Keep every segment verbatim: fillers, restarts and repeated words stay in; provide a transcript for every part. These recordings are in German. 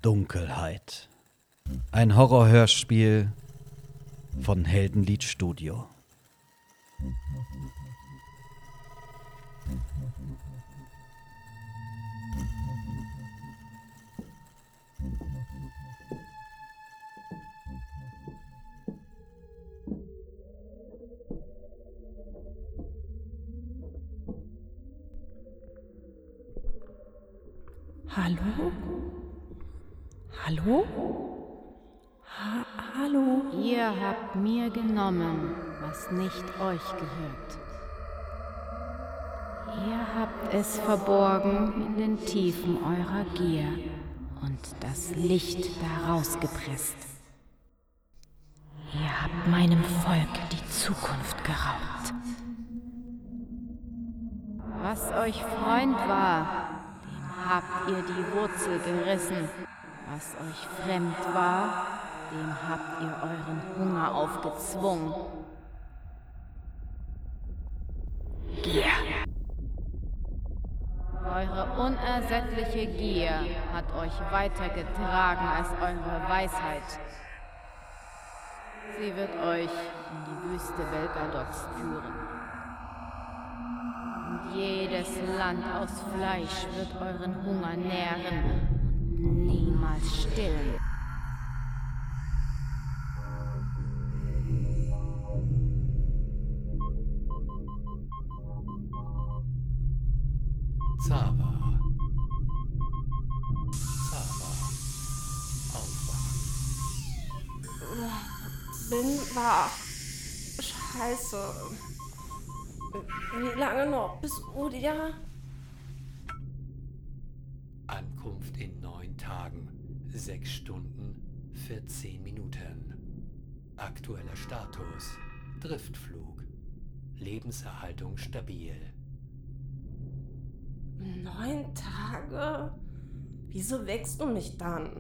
Dunkelheit. Ein Horrorhörspiel von Heldenlied Studio. Hallo? Hallo? Ha hallo? Ihr habt mir genommen, was nicht euch gehört. Ihr habt es verborgen in den Tiefen eurer Gier und das Licht daraus gepresst. Ihr habt meinem Volk die Zukunft geraubt. Was euch Freund war, dem habt ihr die Wurzel gerissen. Was euch fremd war, dem habt ihr euren Hunger aufgezwungen. Gier. Eure unersättliche Gier hat euch weitergetragen als eure Weisheit. Sie wird euch in die Wüste Velgadox führen. Und jedes Land aus Fleisch wird euren Hunger nähren und niemals stillen. Zawa. Zawa. Aufwachen. Bin wach. Scheiße. Wie lange noch? Bis Udia? Ankunft in neun Tagen, sechs Stunden, vierzehn Minuten. Aktueller Status: Driftflug. Lebenserhaltung stabil. Neun Tage? Wieso wächst du mich dann?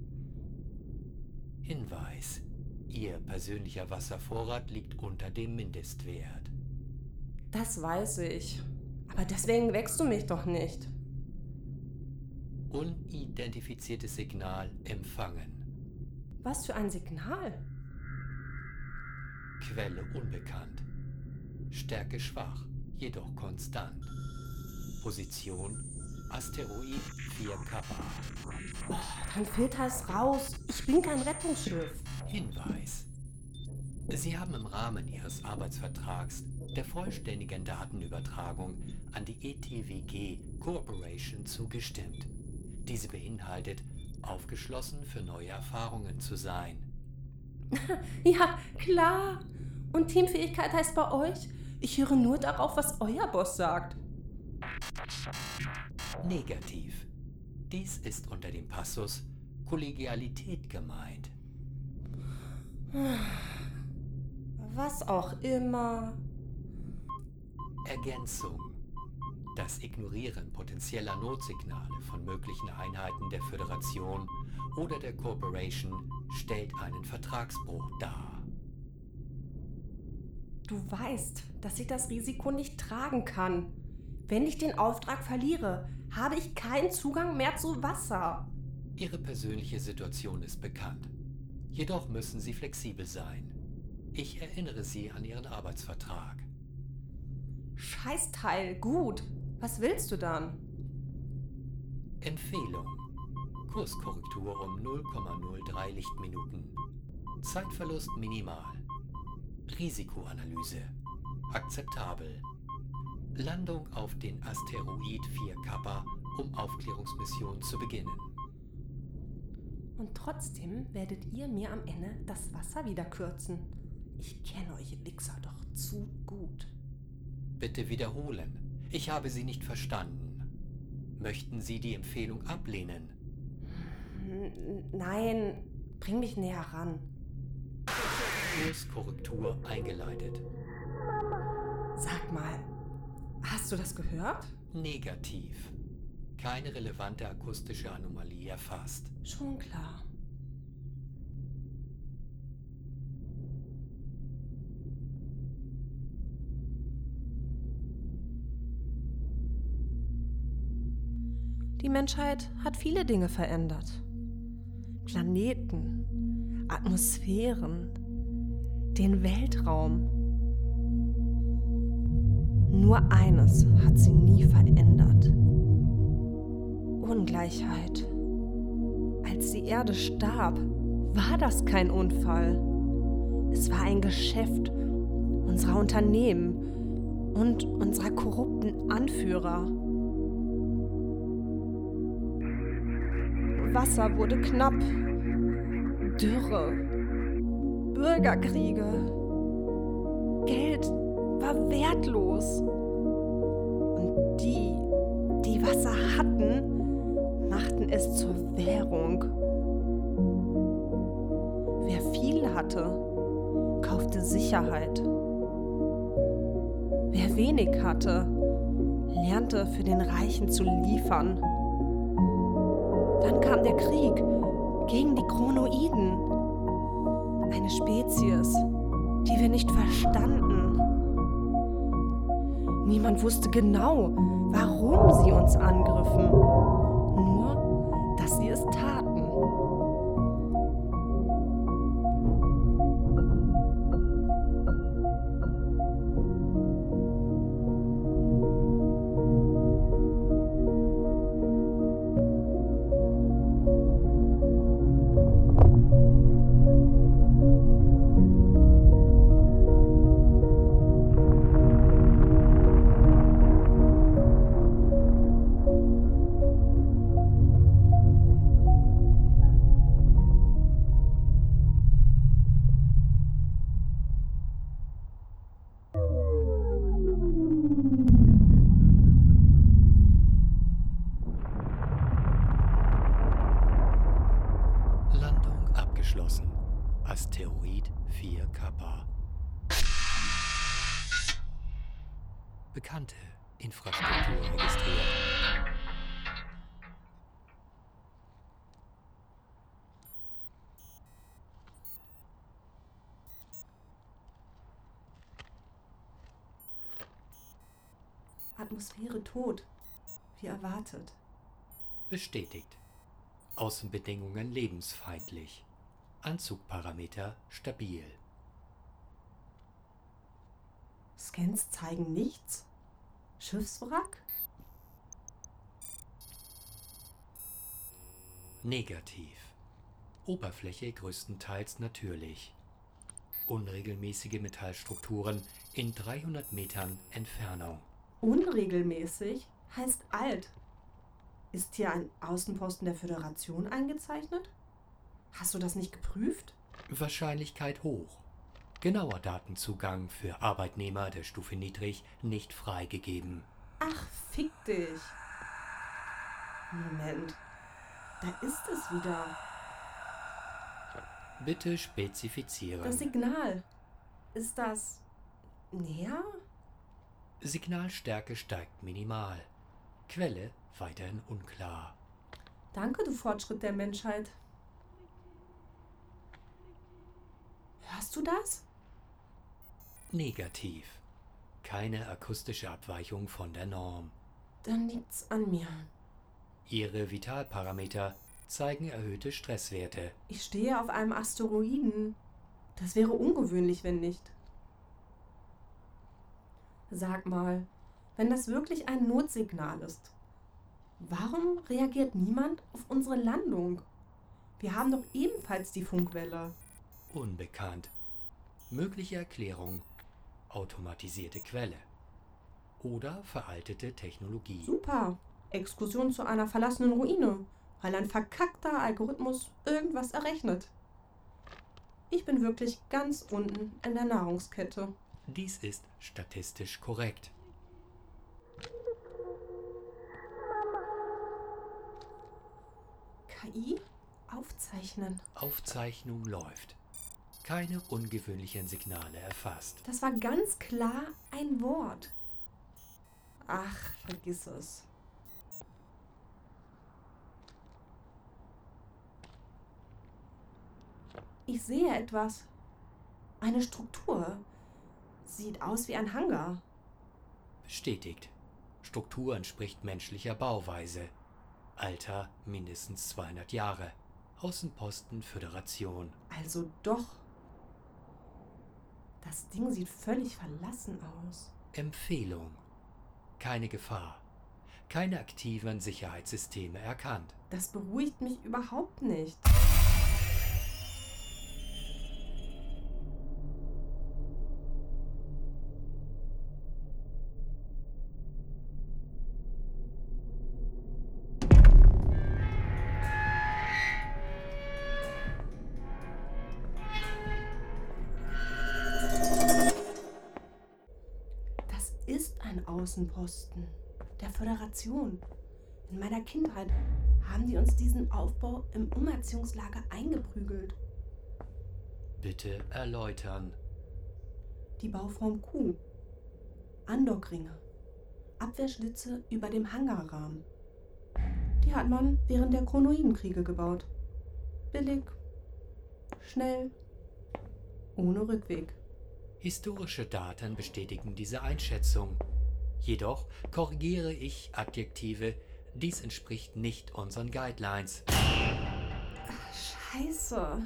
Hinweis: Ihr persönlicher Wasservorrat liegt unter dem Mindestwert. Das weiß ich. Aber deswegen wächst du mich doch nicht. Unidentifiziertes Signal empfangen. Was für ein Signal? Quelle unbekannt. Stärke schwach, jedoch konstant. Position: Asteroid vier Kappa. Oh, dann filter es raus. Ich bin kein Rettungsschiff. Hinweis: Sie haben im Rahmen Ihres Arbeitsvertrags der vollständigen Datenübertragung an die E T W G Corporation zugestimmt. Diese beinhaltet, aufgeschlossen für neue Erfahrungen zu sein. Ja, klar. Und Teamfähigkeit heißt bei euch, ich höre nur darauf, was euer Boss sagt. Negativ. Dies ist unter dem Passus Kollegialität gemeint. Was auch immer. Ergänzung: Das Ignorieren potenzieller Notsignale von möglichen Einheiten der Föderation oder der Corporation stellt einen Vertragsbruch dar. Du weißt, dass ich das Risiko nicht tragen kann. Wenn ich den Auftrag verliere, habe ich keinen Zugang mehr zu Wasser. Ihre persönliche Situation ist bekannt. Jedoch müssen Sie flexibel sein. Ich erinnere Sie an Ihren Arbeitsvertrag. Scheißteil, gut. Was willst du dann? Empfehlung: Kurskorrektur um null Komma null drei Lichtminuten. Zeitverlust minimal. Risikoanalyse: akzeptabel. Landung auf den Asteroid vier Kappa, um Aufklärungsmission zu beginnen. Und trotzdem werdet ihr mir am Ende das Wasser wieder kürzen. Ich kenne euch Wichser doch zu gut. Bitte wiederholen. Ich habe Sie nicht verstanden. Möchten Sie die Empfehlung ablehnen? N- Nein, bring mich näher ran. Kurskorrektur eingeleitet. Sag mal, hast du das gehört? Negativ. Keine relevante akustische Anomalie erfasst. Schon klar. Die Menschheit hat viele Dinge verändert. Planeten, Atmosphären, den Weltraum. Nur eines hat sie nie verändert: Ungleichheit. Als die Erde starb, war das kein Unfall. Es war ein Geschäft unserer Unternehmen und unserer korrupten Anführer. Wasser wurde knapp, Dürre, Bürgerkriege, Geld war wertlos. Und die, die Wasser hatten, machten es zur Währung. Wer viel hatte, kaufte Sicherheit. Wer wenig hatte, lernte für den Reichen zu liefern. Dann kam der Krieg gegen die Chronoiden, eine Spezies, die wir nicht verstanden. Niemand wusste genau, warum sie uns angriffen, nur, dass sie es taten. Asteroid vier Kappa. Bekannte Infrastruktur registriert. Atmosphäre tot, wie erwartet. Bestätigt. Außenbedingungen lebensfeindlich. Anzugparameter stabil. Scans zeigen nichts. Schiffswrack? Negativ. Oberfläche größtenteils natürlich. Unregelmäßige Metallstrukturen in dreihundert Metern Entfernung. Unregelmäßig heißt alt. Ist hier ein Außenposten der Föderation eingezeichnet? Hast du das nicht geprüft? Wahrscheinlichkeit hoch. Genauer Datenzugang für Arbeitnehmer der Stufe niedrig nicht freigegeben. Ach, fick dich. Moment. Da ist es wieder. Bitte spezifizieren. Das Signal. Ist das näher? Signalstärke steigt minimal. Quelle weiterhin unklar. Danke, du Fortschritt der Menschheit. Hörst du das? Negativ. Keine akustische Abweichung von der Norm. Dann liegt's an mir. Ihre Vitalparameter zeigen erhöhte Stresswerte. Ich stehe auf einem Asteroiden. Das wäre ungewöhnlich, wenn nicht. Sag mal, wenn das wirklich ein Notsignal ist, warum reagiert niemand auf unsere Landung? Wir haben doch ebenfalls die Funkwelle. Unbekannt. Mögliche Erklärung: automatisierte Quelle oder veraltete Technologie. Super. Exkursion zu einer verlassenen Ruine, weil ein verkackter Algorithmus irgendwas errechnet. Ich bin wirklich ganz unten in der Nahrungskette. Dies ist statistisch korrekt. K I? Aufzeichnen. Aufzeichnung läuft. Keine ungewöhnlichen Signale erfasst. Das war ganz klar ein Wort. Ach, vergiss es. Ich sehe etwas. Eine Struktur. Sieht aus wie ein Hangar. Bestätigt. Struktur entspricht menschlicher Bauweise. Alter mindestens zweihundert Jahre. Außenposten Föderation. Also doch. Das Ding sieht völlig verlassen aus. Empfehlung. Keine Gefahr. Keine aktiven Sicherheitssysteme erkannt. Das beruhigt mich überhaupt nicht. Das ist ein Außenposten der Föderation. In meiner Kindheit haben die uns diesen Aufbau im Umerziehungslager eingeprügelt. Bitte erläutern. Die Bauform Q, Andockringe, Abwehrschlitze über dem Hangarrahmen. Die hat man während der Chronoidenkriege gebaut. Billig, schnell, ohne Rückweg. Historische Daten bestätigen diese Einschätzung. Jedoch korrigiere ich Adjektive, dies entspricht nicht unseren Guidelines. Scheiße.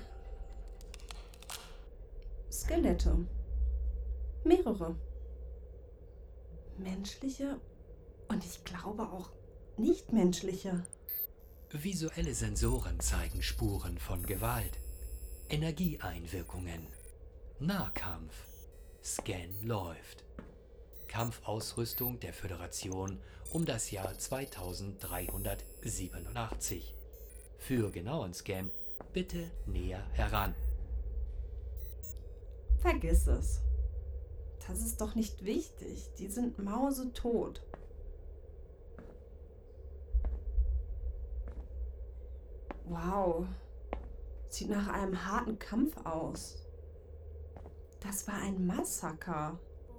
Skelette. Mehrere. Menschliche und ich glaube auch nichtmenschliche. Visuelle Sensoren zeigen Spuren von Gewalt. Energieeinwirkungen. Nahkampf. Scan läuft. Kampfausrüstung der Föderation um das Jahr zweitausenddreihundertsiebenundachtzig. Für genauen Scan bitte näher heran. Vergiss es. Das ist doch nicht wichtig. Die sind mausetot. Wow. Sieht nach einem harten Kampf aus. Das war ein Massaker.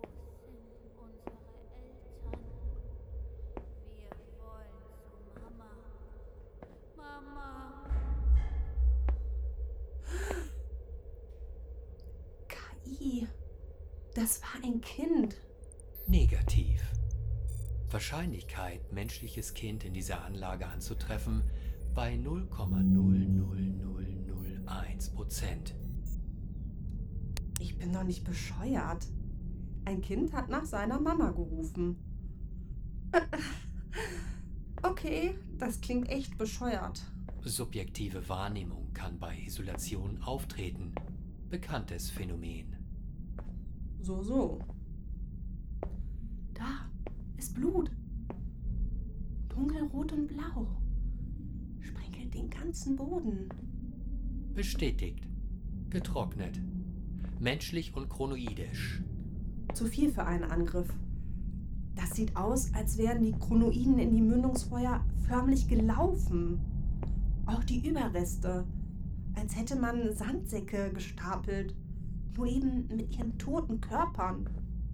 K I. Das war ein Kind. Negativ. Wahrscheinlichkeit, menschliches Kind in dieser Anlage anzutreffen, bei null Komma null null null null eins Prozent. Ich bin doch nicht bescheuert. Ein Kind hat nach seiner Mama gerufen. Okay, das klingt echt bescheuert. Subjektive Wahrnehmung kann bei Isolation auftreten. Bekanntes Phänomen. So, so. Da ist Blut. Dunkelrot und blau. Sprenkelt den ganzen Boden. Bestätigt. Getrocknet. Menschlich und chronoidisch. Zu viel für einen Angriff. Das sieht aus, als wären die Chronoiden in die Mündungsfeuer förmlich gelaufen. Auch die Überreste. Als hätte man Sandsäcke gestapelt. Nur eben mit ihren toten Körpern.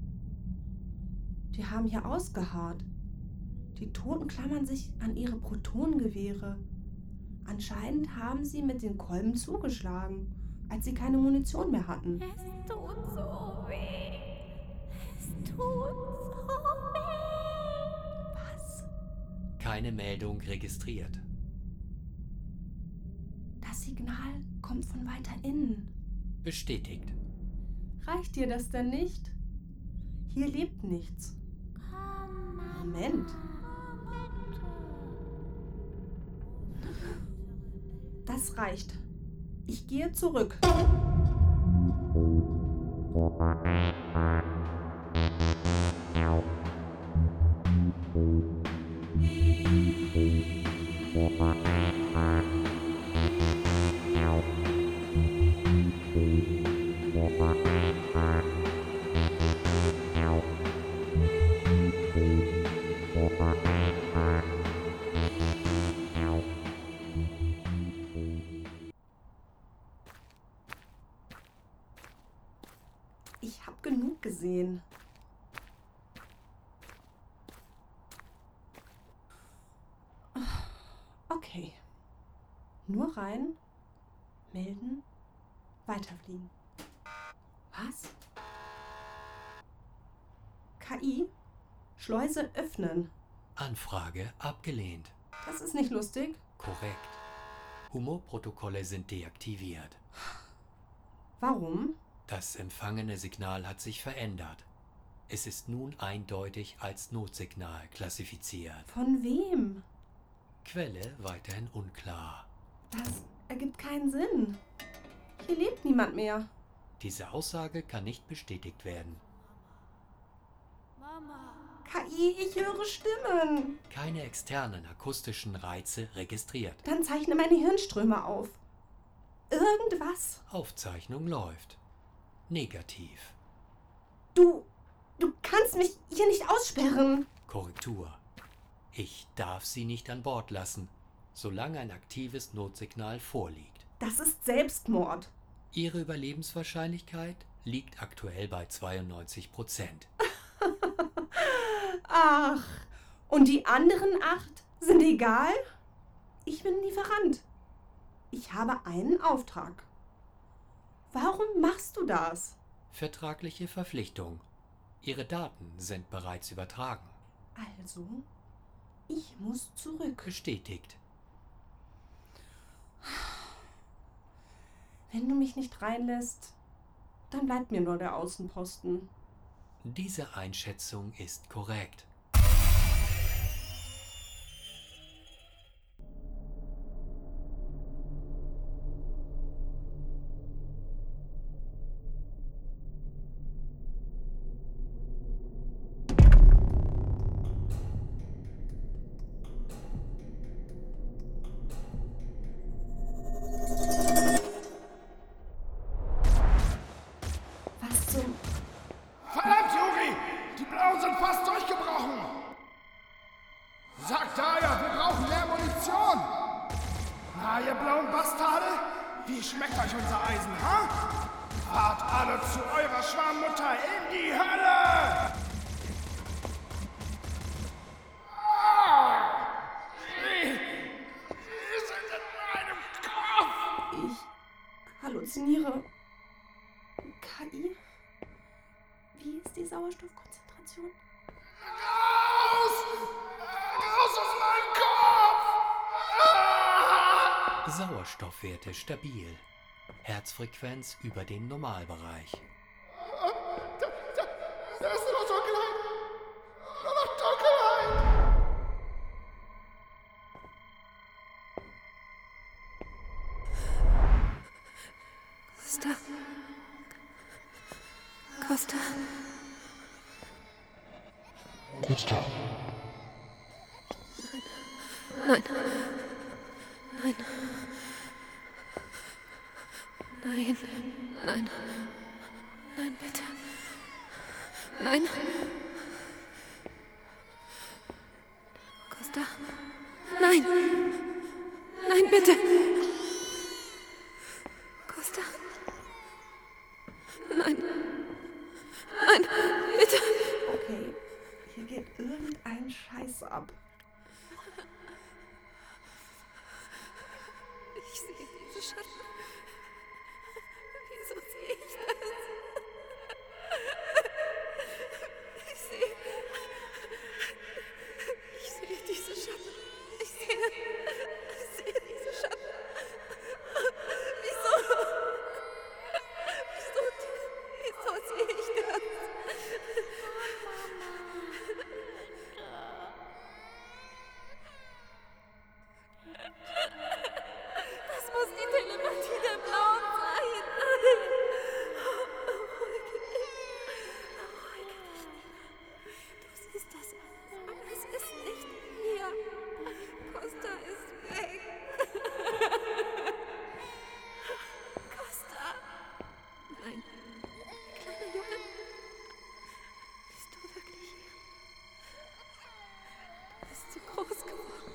Die haben hier ausgeharrt. Die Toten klammern sich an ihre Protonengewehre. Anscheinend haben sie mit den Kolben zugeschlagen, als sie keine Munition mehr hatten. Es tut so weh. Es tut so weh. Was? Keine Meldung registriert. Das Signal kommt von weiter innen. Bestätigt. Reicht dir das denn nicht? Hier lebt nichts. Moment. Das reicht. Ich gehe zurück. Ich habe genug gesehen. Okay. Nur rein, melden, weiterfliegen. Was? K I? Schleuse öffnen. Anfrage abgelehnt. Das ist nicht lustig. Korrekt. Humorprotokolle sind deaktiviert. Warum? Das empfangene Signal hat sich verändert. Es ist nun eindeutig als Notsignal klassifiziert. Von wem? Quelle weiterhin unklar. Das ergibt keinen Sinn. Hier lebt niemand mehr. Diese Aussage kann nicht bestätigt werden. K I, ich höre Stimmen. Keine externen akustischen Reize registriert. Dann zeichne meine Hirnströme auf. Irgendwas. Aufzeichnung läuft. Negativ. Du, du kannst mich hier nicht aussperren. Korrektur. Ich darf Sie nicht an Bord lassen, solange ein aktives Notsignal vorliegt. Das ist Selbstmord. Ihre Überlebenswahrscheinlichkeit liegt aktuell bei zweiundneunzig Prozent. Ach, und die anderen acht sind egal? Ich bin Lieferant. Ich habe einen Auftrag. Warum machst du das? Vertragliche Verpflichtung. Ihre Daten sind bereits übertragen. Also, ich muss zurück. Bestätigt. Wenn du mich nicht reinlässt, dann bleibt mir nur der Außenposten. Diese Einschätzung ist korrekt. Was zum... Verdammt, Juri! Die Blauen sind fast durchgebrochen! Sagt Daya, wir brauchen mehr Munition! Na, ihr blauen Bastarde? Wie schmeckt euch unser Eisen, ha? Fahrt alle zu eurer Schwarmmutter in die Hölle! Ah! Sie, Sie sind in meinem Kopf! Ich halluziniere. K I? Wie ist die Sauerstoffkonzentration? Raus! Raus aus meinem Kopf! Ah! Sauerstoffwerte stabil. Herzfrequenz über dem Normalbereich. Da, da, da ist nur noch Dunkelheit! Nur noch Dunkelheit! Costa. Costa. Costa. Nein. Nein. Nein. Nein. Nein, bitte. Nein. Costa. Nein. Nein, bitte. Costa. Nein. Nein, bitte. Okay, hier geht irgendein Scheiß ab. Ich sehe diese Schatten. Wieso sehe ich das? Ich sehe... Ich sehe diese Schatten. Ich sehe... Ich sehe diese Schatten. Wieso? Wieso... Wieso sehe ich das? Das muss die Telepathie der Blauen sein. Beruhige dich. Beruhige dich, Nina. Du siehst das alles, aber es ist nicht hier. Costa ist weg. Costa. Nein. Kleiner Junge. Bist du wirklich hier? Du bist zu groß geworden.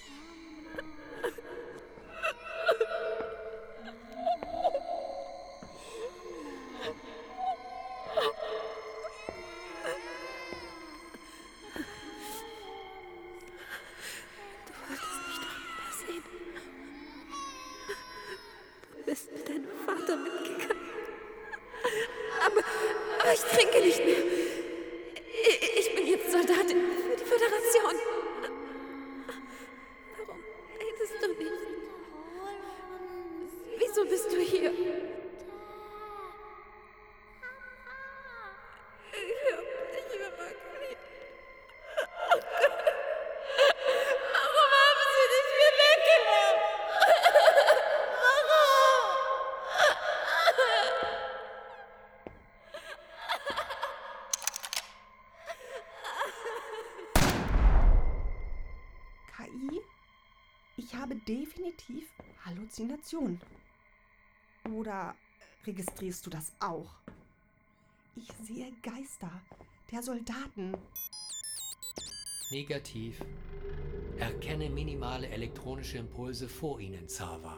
Du wolltest mich doch wieder sehen. Du bist mit deinem Vater mitgegangen. Aber, aber ich trinke nicht mehr. Ich, ich bin jetzt Soldatin für die Föderation. Warum redest du nicht? Wieso bist du hier? Ich hab dich immer geliebt. Warum haben sie dich mir weggenommen? K I? Ich habe definitiv Halluzinationen. Oder registrierst du das auch? Ich sehe Geister der Soldaten. Negativ. Erkenne minimale elektronische Impulse vor Ihnen, Zava.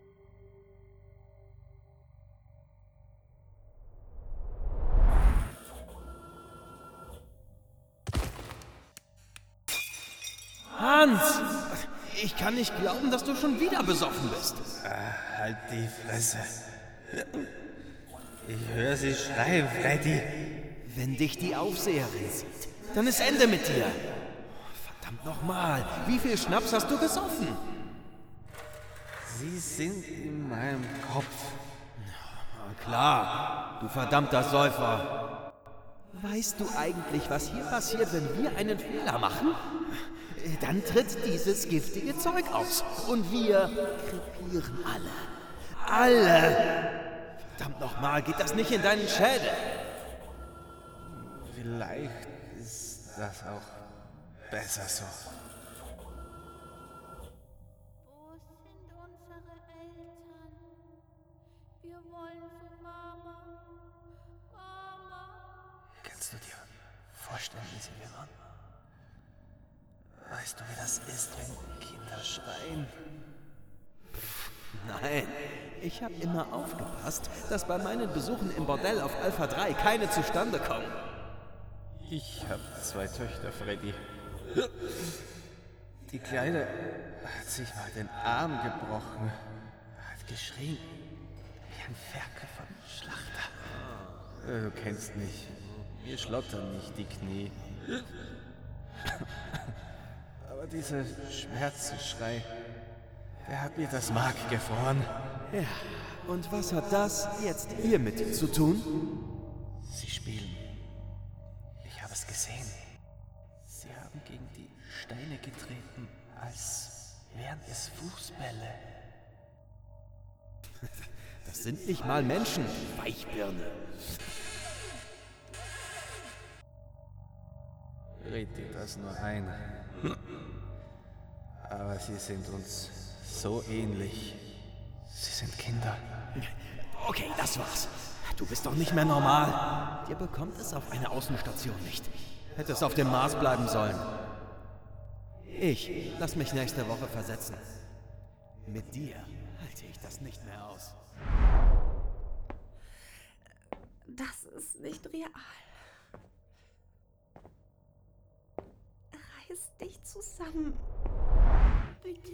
Hans! Ich kann nicht glauben, dass du schon wieder besoffen bist. Ah, halt die Fresse. Ich höre sie schreien, Freddy. Wenn dich die Aufseherin sieht, dann ist Ende mit dir. Verdammt nochmal, wie viel Schnaps hast du gesoffen? Sie sind in meinem Kopf. Na klar, du verdammter Säufer. Weißt du eigentlich, was hier passiert, wenn wir einen Fehler machen? Dann tritt dieses giftige Zeug aus und wir krepieren alle. Alle! Verdammt nochmal, geht das nicht in deinen Schädel? Vielleicht ist das auch besser so. Wo sind unsere Eltern? Wir wollen zu Mama. Mama. Kannst du dir vorstellen, wie sie wir waren? Weißt du, wie das ist, wenn Kinder schreien? Nein, ich habe immer aufgepasst, dass bei meinen Besuchen im Bordell auf Alpha drei keine zustande kommen. Ich habe zwei Töchter, Freddy. Die Kleine hat sich mal den Arm gebrochen, hat geschrien wie ein Ferkel vom Schlachter. Du kennst mich, mir schlottern nicht die Knie. Aber dieser Schmerzensschrei, der hat mir das Mark gefroren. Ja, und was hat das jetzt hiermit zu tun? Sie spielen. Ich habe es gesehen. Sie haben gegen die Steine getreten, als wären es Fußbälle. Das sind nicht mal Menschen, Weichbirne. Red dir das nur ein. Aber sie sind uns so ähnlich. Sie sind Kinder. Okay, das war's. Du bist doch nicht mehr normal. Dir bekommt es auf eine Außenstation nicht. Hättest auf dem Mars bleiben sollen. Ich lass mich nächste Woche versetzen. Mit dir halte ich das nicht mehr aus. Das ist nicht real. Reiß dich zusammen. Bitte.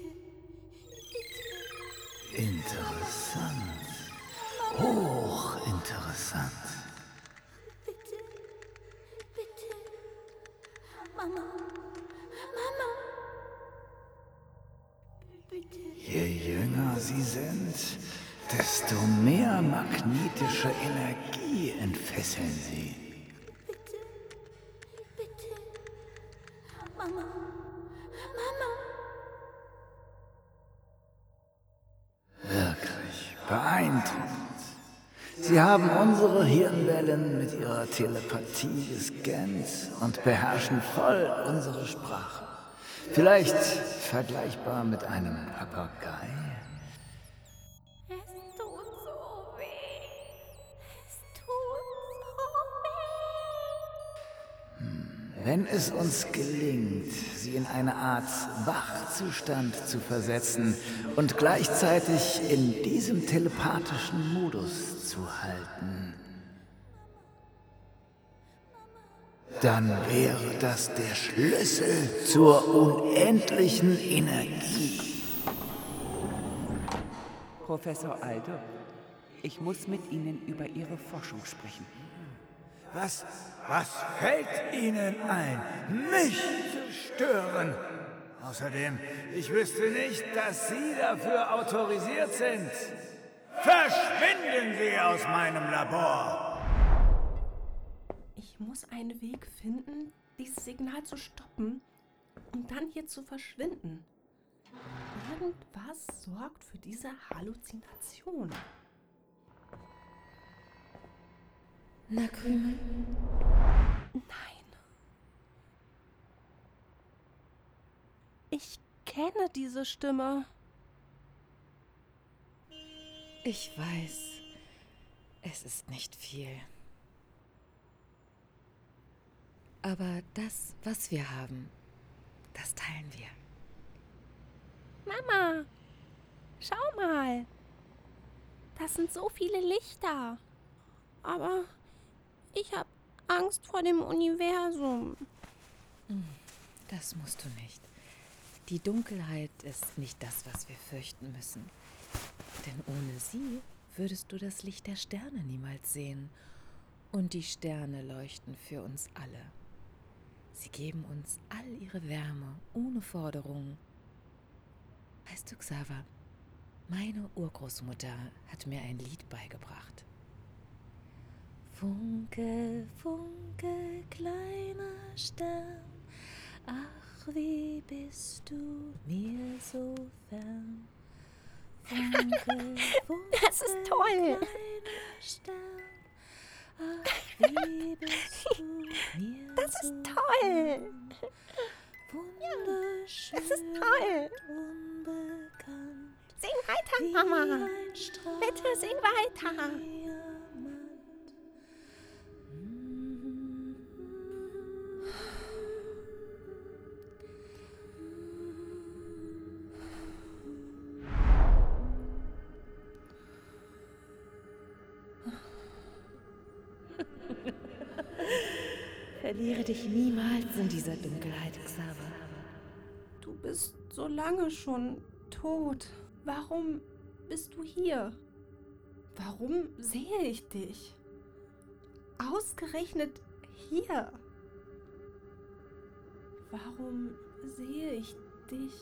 Interessant. Hochinteressant. Bitte. Bitte. Mama. Mama. Bitte. Je jünger sie sind, desto mehr magnetische Energie entfesseln sie. Bitte. Bitte. Mama. Mama. Wirklich beeindruckend. Sie haben unsere Hirnwellen mit ihrer Telepathie gescannt und beherrschen voll unsere Sprache. Vielleicht vergleichbar mit einem Papagei. Es tut so weh. Es tut so weh. Wenn es uns gelingt, sie in eine Art Wachzustand zu versetzen und gleichzeitig in diesem telepathischen Modus zu halten, dann wäre das der Schlüssel zur unendlichen Energie. Professor Aldo, ich muss mit Ihnen über Ihre Forschung sprechen. Was, was fällt Ihnen ein, mich zu stören? Außerdem, ich wüsste nicht, dass Sie dafür autorisiert sind. Verschwinden Sie aus meinem Labor! Ich muss einen Weg finden, dieses Signal zu stoppen und dann hier zu verschwinden. Irgendwas sorgt für diese Halluzination. Na, Krümel? Nein. Ich kenne diese Stimme. Ich weiß, es ist nicht viel. Aber das, was wir haben, das teilen wir. Mama, schau mal. Das sind so viele Lichter. Aber ich habe Angst vor dem Universum. Das musst du nicht. Die Dunkelheit ist nicht das, was wir fürchten müssen. Denn ohne sie würdest du das Licht der Sterne niemals sehen. Und die Sterne leuchten für uns alle. Sie geben uns all ihre Wärme, ohne Forderungen. Weißt du, Xaver, meine Urgroßmutter hat mir ein Lied beigebracht. Funke, Funke, kleiner Stern, ach, wie bist du mir so fern. Funke, Funke, das ist toll. kleiner Stern, ach, wie bist du mir Das so ist toll. Wunderschön, Das ist toll. unbekannt. Sing weiter, Mama. Bitte sing weiter. Verliere dich niemals in dieser Dunkelheit, Xaver. Du bist so lange schon tot. Warum bist du hier? Warum sehe ich dich? Ausgerechnet hier. Warum sehe ich dich?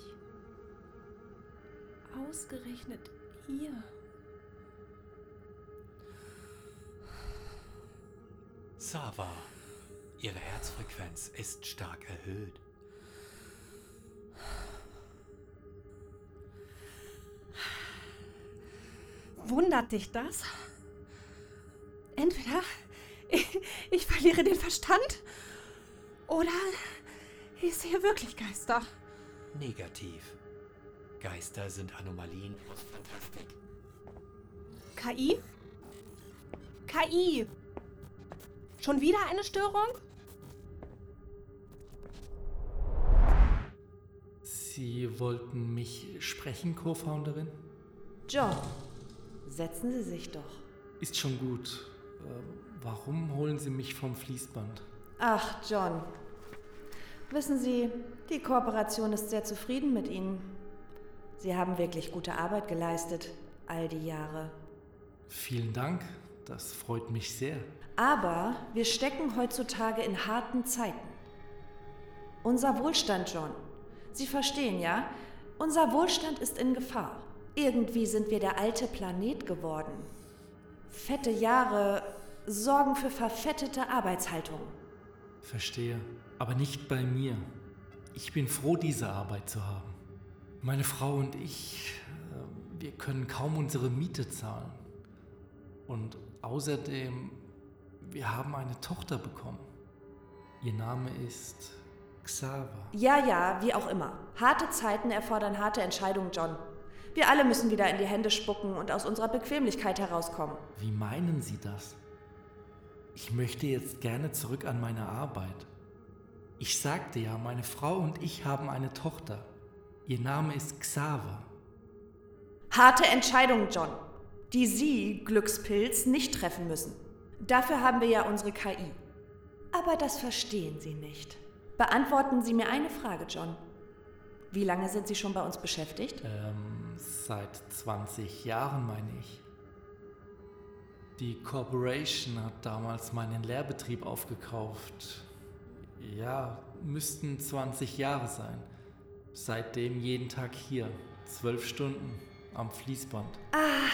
Ausgerechnet hier. Sava, Ihre Herzfrequenz ist stark erhöht. Wundert dich das? Entweder ich, ich verliere den Verstand oder ich sehe wirklich Geister. Negativ. Geister sind Anomalien aus Fantastik. K I? K I! Schon wieder eine Störung? Sie wollten mich sprechen, Co-Founderin? John, setzen Sie sich doch. Ist schon gut. Äh, warum holen Sie mich vom Fließband? Ach, John. Wissen Sie, die Kooperation ist sehr zufrieden mit Ihnen. Sie haben wirklich gute Arbeit geleistet, all die Jahre. Vielen Dank, das freut mich sehr. Aber wir stecken heutzutage in harten Zeiten. Unser Wohlstand, John. Sie verstehen, ja? Unser Wohlstand ist in Gefahr. Irgendwie sind wir der alte Planet geworden. Fette Jahre sorgen für verfettete Arbeitshaltung. Verstehe, aber nicht bei mir. Ich bin froh, diese Arbeit zu haben. Meine Frau und ich, äh, wir können kaum unsere Miete zahlen. Und außerdem, wir haben eine Tochter bekommen. Ihr Name ist Xaver. Ja, ja, wie auch immer. Harte Zeiten erfordern harte Entscheidungen, John. Wir alle müssen wieder in die Hände spucken und aus unserer Bequemlichkeit herauskommen. Wie meinen Sie das? Ich möchte jetzt gerne zurück an meine Arbeit. Ich sagte ja, meine Frau und ich haben eine Tochter. Ihr Name ist Xaver. Harte Entscheidungen, John, die Sie, Glückspilz, nicht treffen müssen. Dafür haben wir ja unsere K I. Aber das verstehen Sie nicht. Beantworten Sie mir eine Frage, John. Wie lange sind Sie schon bei uns beschäftigt? Ähm, seit zwanzig Jahren, meine ich. Die Corporation hat damals meinen Lehrbetrieb aufgekauft. Ja, müssten zwanzig Jahre sein. Seitdem jeden Tag hier, zwölf Stunden am Fließband. Ah,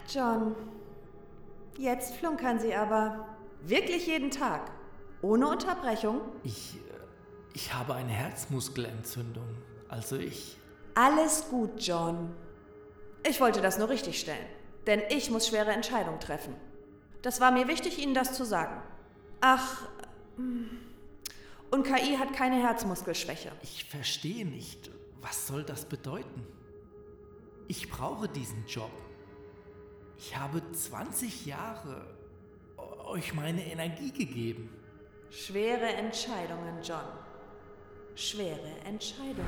John, jetzt flunkern Sie aber. Wirklich jeden Tag. Ohne Unterbrechung. Ich, ich habe eine Herzmuskelentzündung. Also ich... Alles gut, John. Ich wollte das nur richtig stellen. Denn ich muss schwere Entscheidungen treffen. Das war mir wichtig, Ihnen das zu sagen. Ach, und K I hat keine Herzmuskelschwäche. Ich verstehe nicht. Was soll das bedeuten? Ich brauche diesen Job. Ich habe zwanzig Jahre euch meine Energie gegeben. Schwere Entscheidungen, John. Schwere Entscheidungen.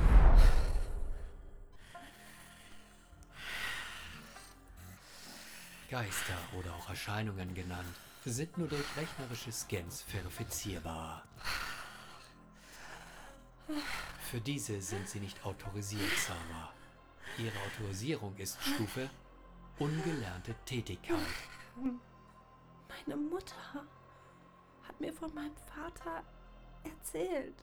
Geister oder auch Erscheinungen genannt, sind nur durch rechnerische Scans verifizierbar. Für diese sind sie nicht autorisiert, Sarah. Ihre Autorisierung ist Stufe ungelernte Tätigkeit. Meine Mutter hat mir von meinem Vater erzählt.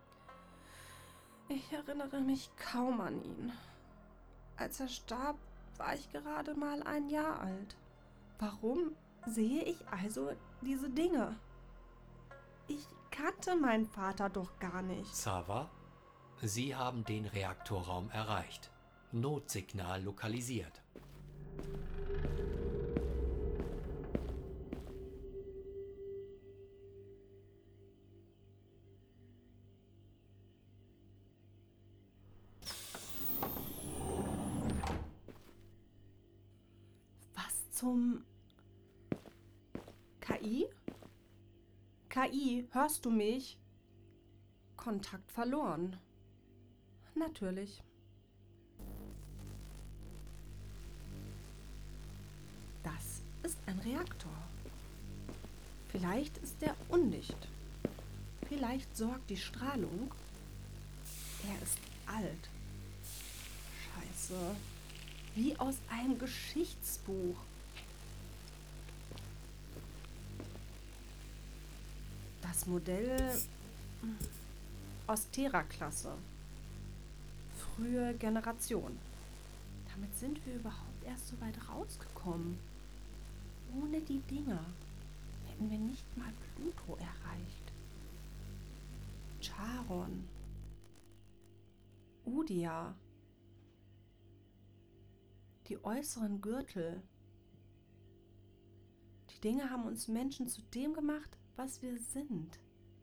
Ich erinnere mich kaum an ihn. Als er starb, war ich gerade mal ein Jahr alt. Warum sehe ich also diese Dinge? Ich kannte meinen Vater doch gar nicht. Sarah, Sie haben den Reaktorraum erreicht. Notsignal lokalisiert. Was zum... K I? K I, hörst du mich? Kontakt verloren. Natürlich. Das ist ein Reaktor. Vielleicht ist er undicht. Vielleicht sorgt die Strahlung. Er ist alt. Scheiße. Wie aus einem Geschichtsbuch. Das Modell Ostera-Klasse. Frühe Generation. Damit sind wir überhaupt erst so weit rausgekommen. Ohne die Dinger hätten wir nicht mal Pluto erreicht. Charon. Udia. Die äußeren Gürtel. Die Dinge haben uns Menschen zu dem gemacht, was wir sind.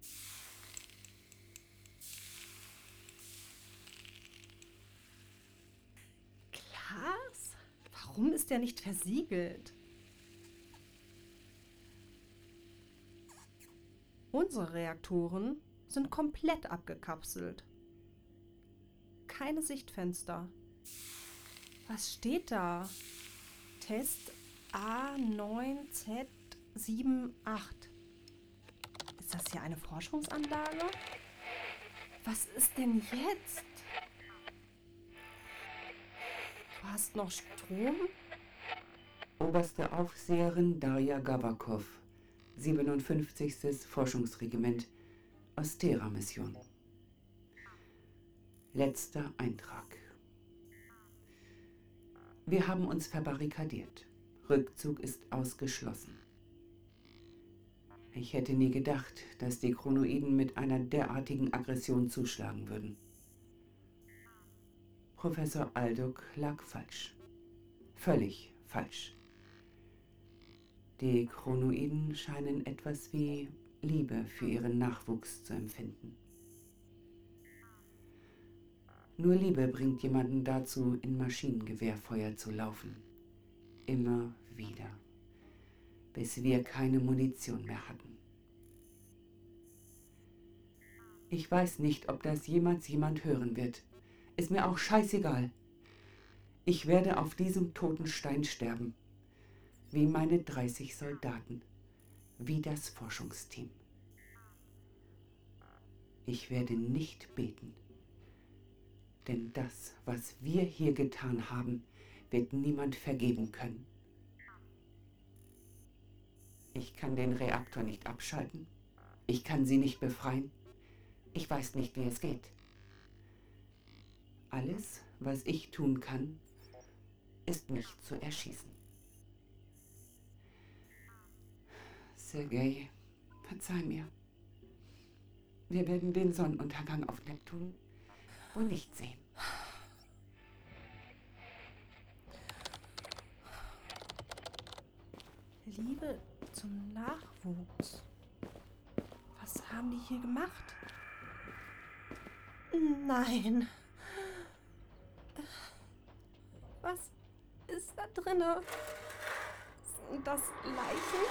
Glas? Warum ist der nicht versiegelt? Unsere Reaktoren sind komplett abgekapselt. Keine Sichtfenster. Was steht da? Test A neun Z sieben acht. Ist das hier eine Forschungsanlage? Was ist denn jetzt? Du hast noch Strom? Oberste Aufseherin Darja Gabakov, siebenundfünfzigstes Forschungsregiment, Ostera-Mission. Letzter Eintrag. Wir haben uns verbarrikadiert. Rückzug ist ausgeschlossen. Ich hätte nie gedacht, dass die Chronoiden mit einer derartigen Aggression zuschlagen würden. Professor Alduk lag falsch. Völlig falsch. Die Chronoiden scheinen etwas wie Liebe für ihren Nachwuchs zu empfinden. Nur Liebe bringt jemanden dazu, in Maschinengewehrfeuer zu laufen. Immer wieder. Bis wir keine Munition mehr hatten. Ich weiß nicht, ob das jemals jemand hören wird. Ist mir auch scheißegal. Ich werde auf diesem toten Stein sterben. Wie meine dreißig Soldaten. Wie das Forschungsteam. Ich werde nicht beten. Denn das, was wir hier getan haben, wird niemand vergeben können. Ich kann den Reaktor nicht abschalten. Ich kann sie nicht befreien. Ich weiß nicht, wie es geht. Alles, was ich tun kann, ist mich zu erschießen. Sergei, verzeih mir. Wir werden den Sonnenuntergang auf Neptun wohl nicht sehen. Liebe zum Nachwuchs. Was haben die hier gemacht? Nein. Was ist da drinne? Sind das Leichen?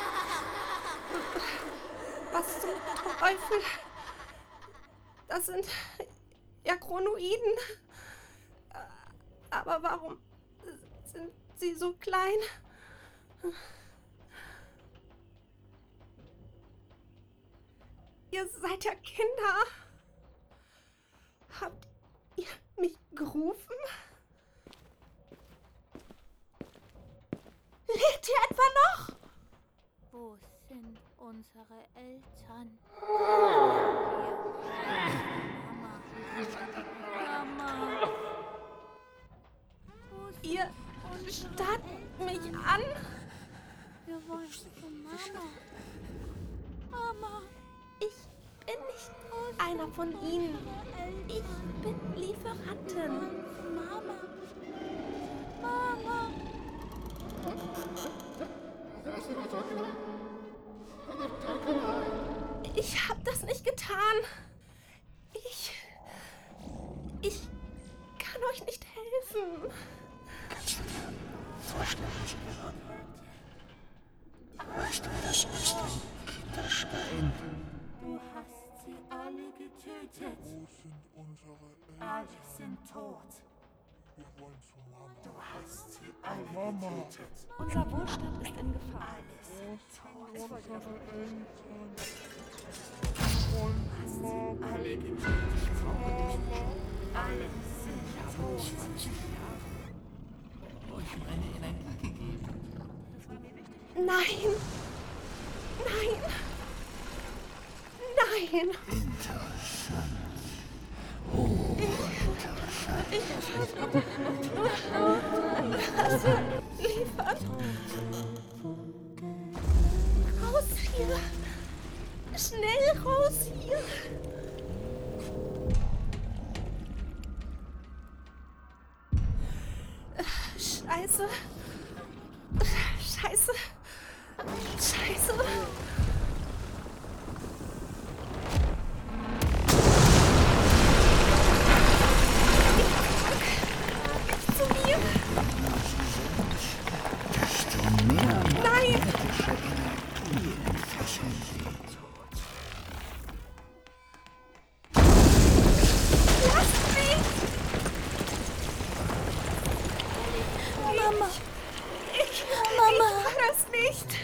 Was zum Teufel? Das sind ja Chronoiden. Aber warum sind sie so klein? Ihr seid ja Kinder. Habt ihr mich gerufen? Lebt ihr etwa noch? Wo sind unsere Eltern? Mama. Mama. Ihr starrt mich an. Wir wollen zu Mama. Mama. Ich bin nicht einer von ihnen. Ich bin Lieferantin. Mama. Mama. Ich hab das nicht getan. Ich... Ich kann euch nicht helfen. Kannst du dir vorstellen, Leon? Weißt du, das ist ein Kinderschrein. Du hast sie alle getötet. Wo sind unsere Eltern? Alle sind tot. Wir wollen zu Mama. Du hast sie alle Mama. getötet. Unser Wohlstand ist in Gefahr. Alles sind tot. Unsere Eltern. Du hast sie alle getötet. Alle sind tot. Euch meine Energie gegeben. Nein! Nein! Nein! Interessant. Oh, interessant. Liefern! Raus hier! Schnell raus hier! Scheiße! Scheiße! Scheiße! Zu mir! Desto mehr Nein! magnetische Energie entfesseln sie. Lasst mich! Mama. Ich, Mama. ich war das nicht!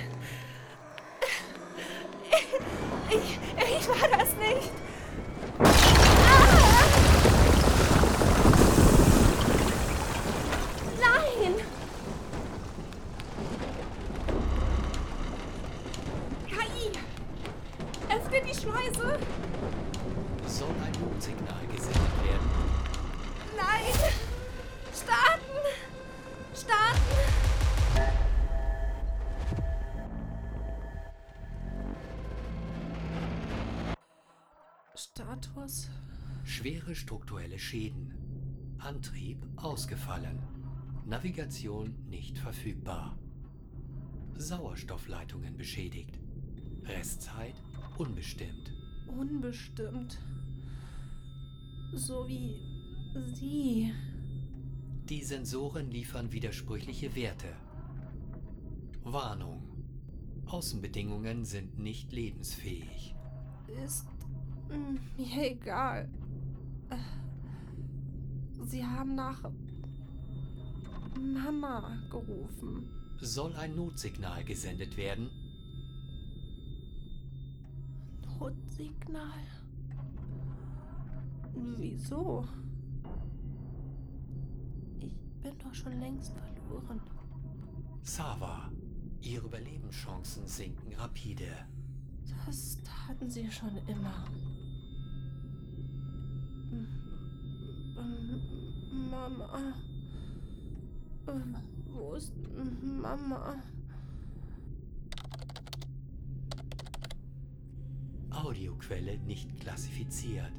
Ich, ich war das nicht! Ah! Nein! K I! Öffne die Schleuse! Soll ein Notsignal gesendet werden? Nein! Starten! Starten! Status? Schwere strukturelle Schäden. Antrieb ausgefallen. Navigation nicht verfügbar. Sauerstoffleitungen beschädigt. Restzeit unbestimmt. Unbestimmt. So wie Sie. Die Sensoren liefern widersprüchliche Werte. Warnung. Außenbedingungen sind nicht lebensfähig. Ist mir egal. Sie haben nach Mama gerufen. Soll ein Notsignal gesendet werden? Notsignal? Wieso? Ich bin doch schon längst verloren. Sava, Ihre Überlebenschancen sinken rapide. Das taten sie schon immer. Mama. Wo ist Mama? Audioquelle nicht klassifiziert.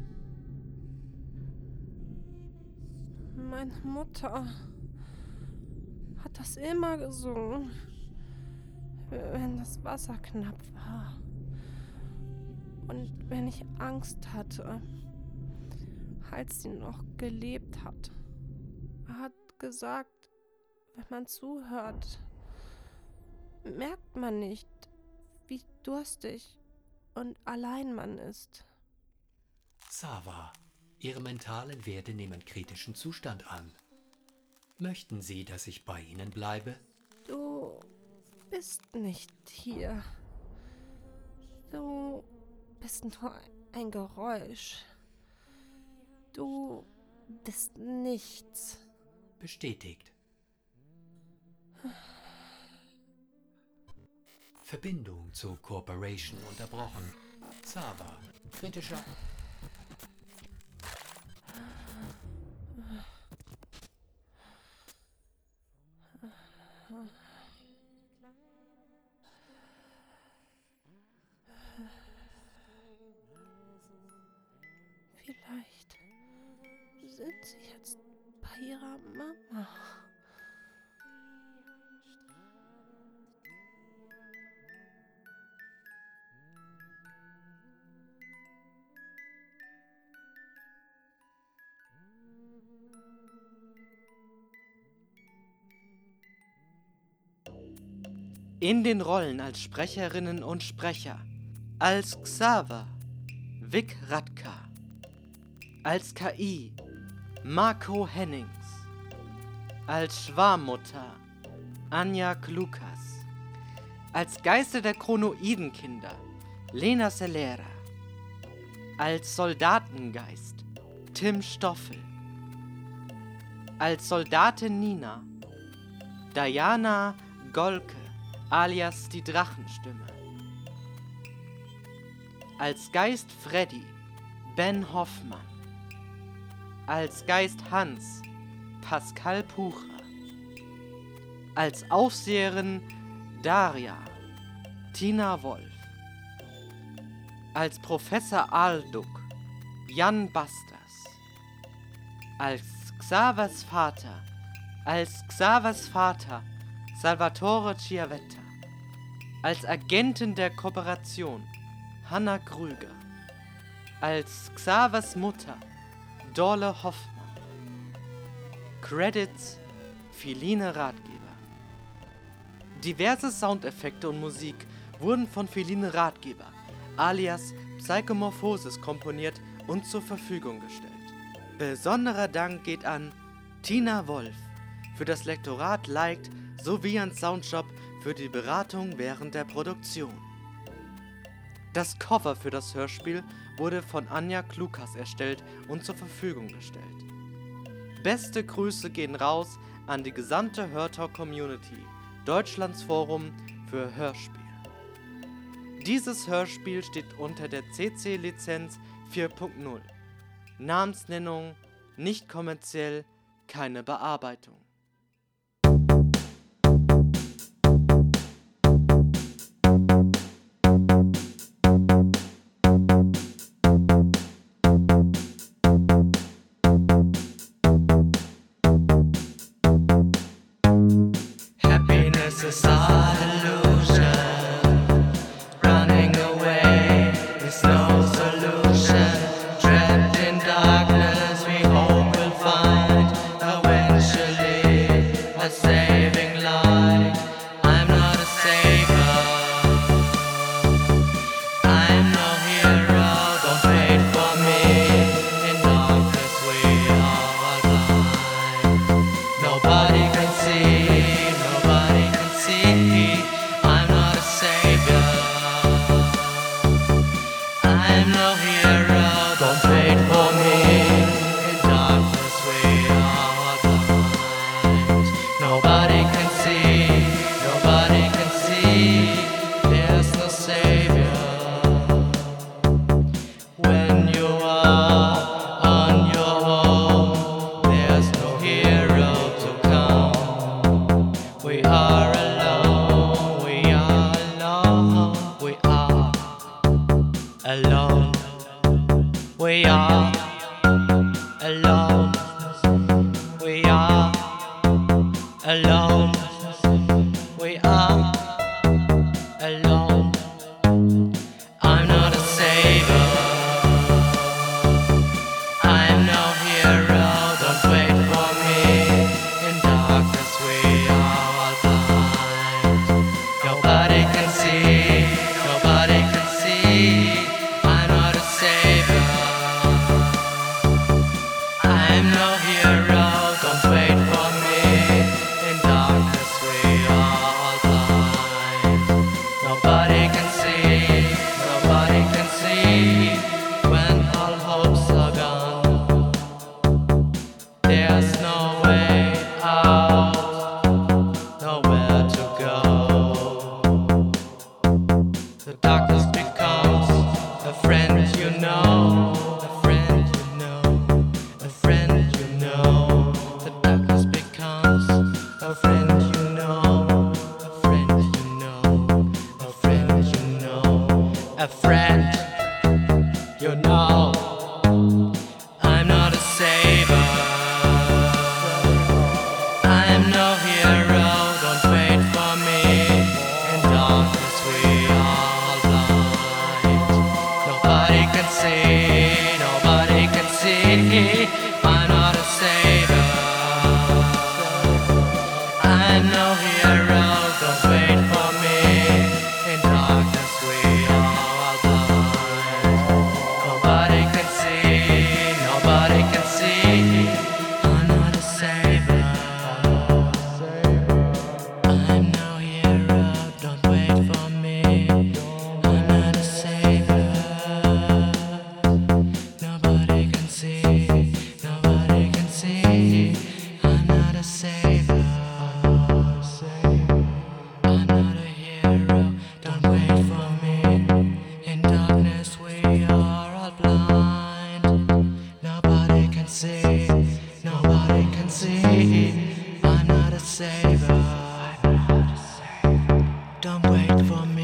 Meine Mutter hat das immer gesungen, wenn das Wasser knapp war. Und wenn ich Angst hatte, als sie noch gelebt hat. Er hat gesagt, wenn man zuhört, merkt man nicht, wie durstig und allein man ist. Xaver, Ihre mentalen Werte nehmen kritischen Zustand an. Möchten Sie, dass ich bei Ihnen bleibe? Du bist nicht hier. Du bist nur ein Geräusch. Du bist nichts. Bestätigt. Verbindung zur Corporation unterbrochen. Xaver, kritischer. Vielleicht sind sie jetzt bei ihrer Mama. In den Rollen als Sprecherinnen und Sprecher: als Xaver, Vic Radka; als K I, Marco Hennings; als Schwarmmutter, Anja Klukas; als Geister der Chronoidenkinder, Lena Celera; als Soldatengeist, Tim Stoffel; als Soldatin Nina, Diana Golke alias die Drachenstimme; als Geist Freddy, Ben Hoffmann; als Geist Hans, Pascal Pucher; als Aufseherin Daria, Tina Wolf; als Professor Alduk, Jan Basters; als Xavers Vater, als Xavers Vater, Salvatore Chiavetta; als Agentin der Kooperation, Hanna Krüger; als Xavers Mutter, Dorle Hoffmann. Credits: Feline Ratgeber. Diverse Soundeffekte und Musik wurden von Feline Ratgeber alias Psychomorphosis komponiert und zur Verfügung gestellt. Besonderer Dank geht an Tina Wolf für das Lektorat Liked sowie an Soundshop für die Beratung während der Produktion. Das Cover für das Hörspiel wurde von Anja Klukas erstellt und zur Verfügung gestellt. Beste Grüße gehen raus an die gesamte Hörtalk-Community, Deutschlands Forum für Hörspiel. Dieses Hörspiel steht unter der C C-Lizenz vier Punkt null. Namensnennung nicht kommerziell, keine Bearbeitung. Happiness is our illusion. Running away is no solution. Trapped in darkness, we hope we'll find eventually a saving light. I'm not a savior. I'm no hero. Don't wait for me. In darkness, we are blind. Nobody can see. Nobody can see. I'm not a savior. I'm no hero. Don't wait for me. In darkness we are blind. Nobody can see. We are alone. We are alone. We are alone. I'm not a savior. I'm no hero. Don't wait for me. In darkness we are all blind. Nobody can see. Nobody can see. I'm not a savior. I'm no hero. Don't wait for me. In darkness we are all blind. Nobody can see. Nobody can see. When all hopes are gone, there's no way out, nowhere to go. The darkness becomes a friend you know, a friend you know, a friend you know. The darkness becomes a friend you know, a friend you know, a friend you know, a friend you know. I'm not a savior. I'm no hero. Don't wait for me. In darkness we are all blind. Nobody can see. Nobody can see. I'm not a savior. I'm no hero. Don't wait for me. In darkness we are all blind. Nobody can see. Nobody can see. I'm not a savior. I'm no hero. Don't wait for me. I'm not a savior. Nobody can see. Nobody can see. I'm not a savior. I'm not a hero. Don't wait for me. In darkness we are all blind. Nobody can see. Nobody can see. I'm not a savior. Don't wait for me.